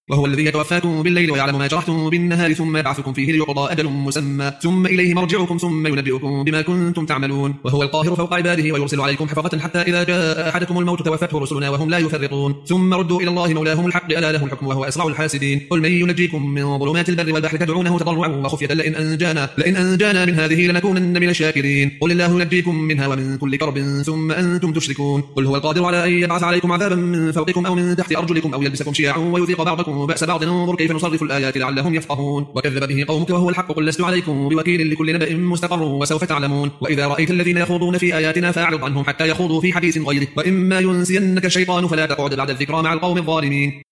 وهو الذي يتوفاكم بالليل ويعلم ما جرحتم بالنهار ثم يبعثكم فيه ليقضى أجل مسمى ثم إليه مرجعكم ثم ينبئكم بما كنتم تعملون وهو القاهر فوق عباده ويرسل عليكم حفظة حتى إذا جاء أحدكم الموت توفته رسلنا وهم لا يفرطون ثم ردوا إلى الله مولاهم الحق ألا له الحكم وهو أسرع الحاسدين قل من ينجيكم من ظلمات البر والبحر تدعونه تضرعا وخفية لئن أنجانا من هذه لنكونن من الشاكرين قل الله ينجيكم منها ومن كل كرب ثم أنتم تشركون قل هو القادر على أن يبعث عليكم عذابا من فوقكم أو من تحت أرجلكم أو يلبسكم شيعا ويذيق بعضكم بأس بعض انظر كيف نصرف الآيات لعلهم يفقهون وكذب به قومك وهو الحق قل لست عليكم بوكيل لكل نبأ مستقر وسوف تعلمون وإذا رأيت الذين يخوضون في آياتنا فأعرض عنهم حتى يخوضوا في حديث غيره وإما ينسينك الشيطان فلا تقعد بعد الذكرى مع القوم الظالمين